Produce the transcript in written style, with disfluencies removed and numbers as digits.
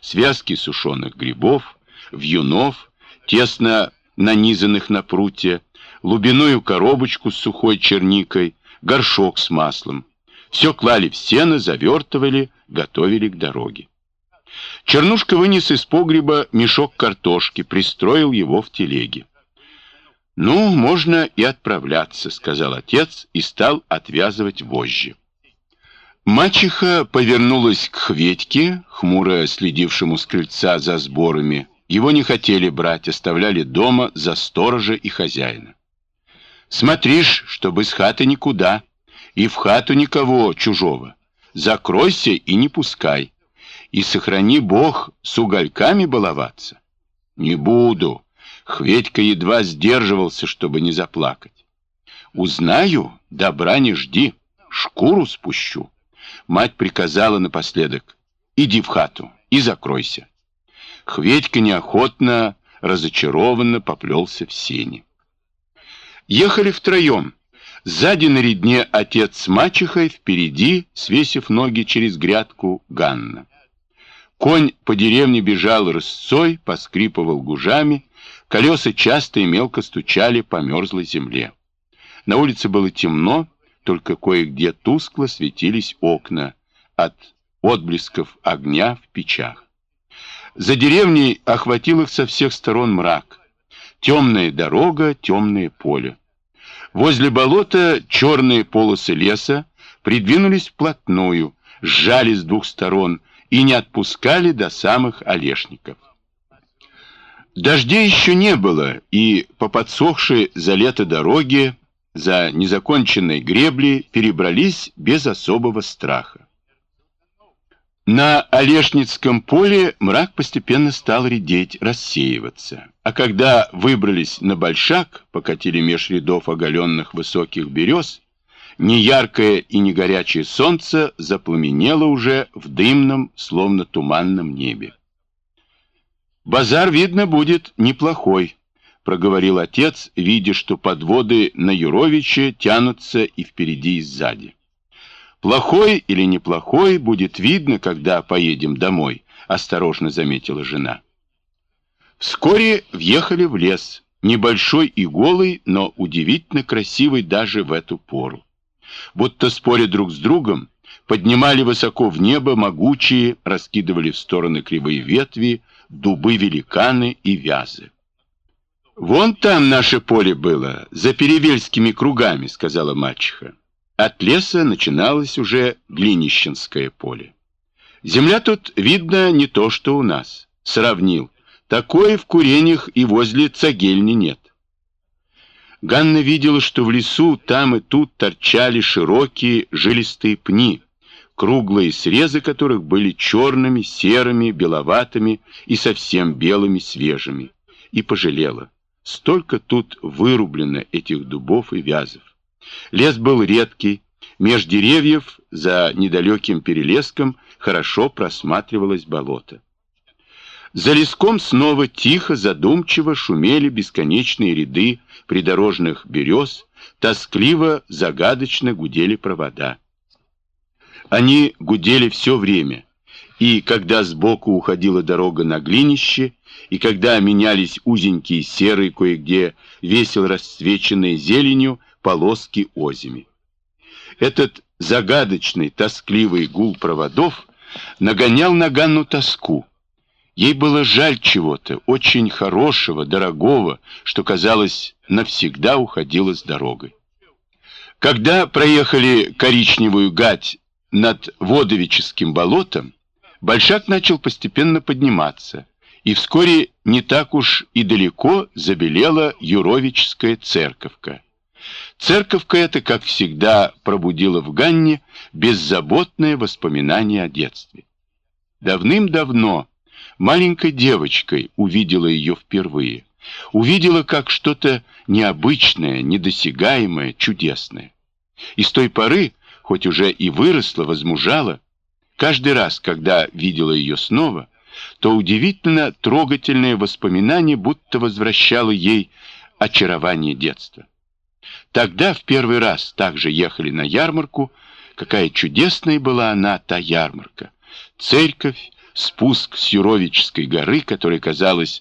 связки сушеных грибов, вьюнов, тесно нанизанных на прутья, лубяную коробочку с сухой черникой, горшок с маслом. Все клали в сено, завертывали, готовили к дороге. Чернушка вынес из погреба мешок картошки, пристроил его в телеге. «Ну, можно и отправляться», — сказал отец и стал отвязывать вожжи. Мачеха повернулась к Хветьке, хмуро следившему с крыльца за сборами. Его не хотели брать, оставляли дома за сторожа и хозяина. «Смотришь, чтобы из хаты никуда, и в хату никого чужого. Закройся и не пускай. И сохрани Бог с угольками баловаться». «Не буду». Хветька едва сдерживался, чтобы не заплакать. «Узнаю, добра не жди, шкуру спущу». Мать приказала напоследок: «Иди в хату и закройся». Хветька неохотно, разочарованно поплелся в сени. Ехали втроем. Сзади на редне отец с мачехой, впереди, свесив ноги через грядку, Ганна. Конь по деревне бежал рысцой, поскрипывал гужами, колеса часто и мелко стучали по мерзлой земле. На улице было темно, только кое-где тускло светились окна от отблесков огня в печах. За деревней охватил их со всех сторон мрак. Темная дорога, темное поле. Возле болота черные полосы леса придвинулись вплотную, сжали с двух сторон и не отпускали до самых Олешников. Дождей еще не было, и по подсохшей за лето дороге, за незаконченной гребли перебрались без особого страха. На Олешницком поле мрак постепенно стал редеть, рассеиваться. А когда выбрались на большак, покатили меж рядов оголенных высоких берез, неяркое и не горячее солнце запламенело уже в дымном, словно туманном небе. «Базар, видно, будет неплохой», — проговорил отец, видя, что подводы на Юровича тянутся и впереди, и сзади. «Плохой или неплохой будет видно, когда поедем домой», — осторожно заметила жена. Вскоре въехали в лес, небольшой и голый, но удивительно красивый даже в эту пору. Будто споря друг с другом, поднимали высоко в небо могучие, раскидывали в стороны кривые ветви, дубы-великаны и вязы. «Вон там наше поле было, за Перевельскими кругами», — сказала мачеха. От леса начиналось уже Глинищенское поле. «Земля тут, видно, не то, что у нас», — сравнил. «Такое в куренях и возле цагельни нет». Ганна видела, что в лесу там и тут торчали широкие жилистые пни, круглые срезы которых были черными, серыми, беловатыми и совсем белыми, свежими, и пожалела. Столько тут вырублено этих дубов и вязов. Лес был редкий, меж деревьев за недалеким перелеском хорошо просматривалось болото. За леском снова тихо, задумчиво шумели бесконечные ряды придорожных берез, тоскливо, загадочно гудели провода. Они гудели все время, и когда сбоку уходила дорога на Глинище, и когда менялись узенькие серые, кое-где весело расцвеченные зеленью полоски озими. Этот загадочный, тоскливый гул проводов нагонял на Ганну тоску. Ей было жаль чего-то, очень хорошего, дорогого, что, казалось, навсегда уходило с дорогой. Когда проехали коричневую гать над Водовическим болотом, большак начал постепенно подниматься, и вскоре не так уж и далеко забелела Юровическая церковка. Церковка эта, как всегда, пробудила в Ганне беззаботное воспоминание о детстве. Давным-давно маленькой девочкой увидела ее впервые. Увидела как что-то необычное, недосягаемое, чудесное. И с той поры, хоть уже и выросла, возмужала, каждый раз, когда видела ее снова, то удивительно трогательное воспоминание будто возвращало ей очарование детства. Тогда в первый раз также ехали на ярмарку. Какая чудесная была она, та ярмарка. Церковь, спуск с Юровической горы, который, казалось,